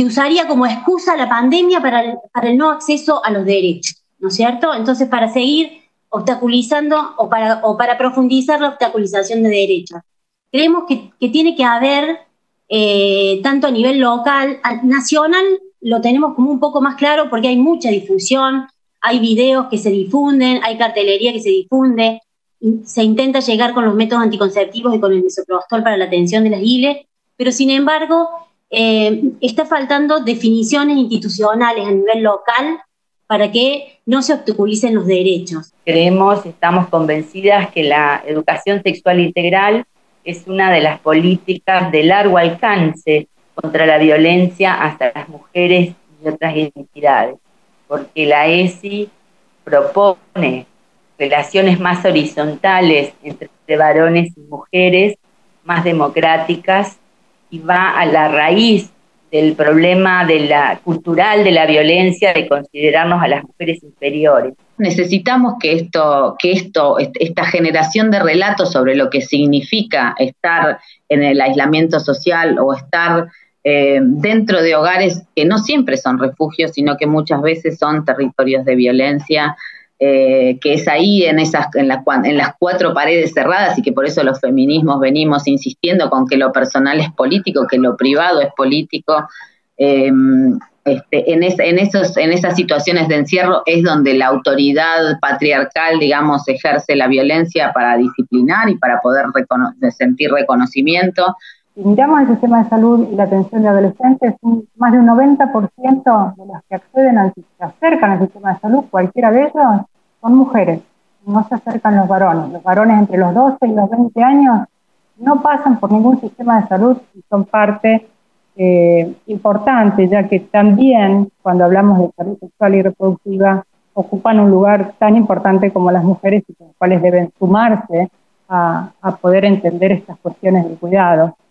se usaría como excusa la pandemia para el no acceso a los derechos, ¿no es cierto? Entonces, para seguir obstaculizando o para profundizar la obstaculización de derechos. Creemos que tiene que haber, tanto a nivel local, nacional, lo tenemos como un poco más claro porque hay mucha difusión, hay videos que se difunden, hay cartelería que se difunde, se intenta llegar con los métodos anticonceptivos y con el misoprostol para la atención de las ILE, pero sin embargo está faltando definiciones institucionales a nivel local para que no se obstaculicen los derechos. Estamos convencidas que la educación sexual integral es una de las políticas de largo alcance contra la violencia hacia las mujeres y otras identidades, porque la ESI propone relaciones más horizontales entre varones y mujeres, más democráticas, y va a la raíz del problema cultural de la violencia, de considerarnos a las mujeres inferiores. Necesitamos que esta generación de relatos sobre lo que significa estar en el aislamiento social o estar dentro de hogares que no siempre son refugios, sino que muchas veces son territorios de violencia, que es ahí en las cuatro paredes cerradas, y que por eso los feminismos venimos insistiendo con que lo personal es político, que lo privado es político. En esas situaciones de encierro es donde la autoridad patriarcal, digamos, ejerce la violencia para disciplinar y para poder sentir reconocimiento. Si miramos el sistema de salud y la atención de adolescentes, más de un 90% de los que se acercan al sistema de salud, cualquiera de ellos, son mujeres, no se acercan los varones. Los varones entre los 12 y los 20 años no pasan por ningún sistema de salud y son parte importante, ya que también cuando hablamos de salud sexual y reproductiva ocupan un lugar tan importante como las mujeres, y con los cuales deben sumarse a poder entender estas cuestiones del cuidado.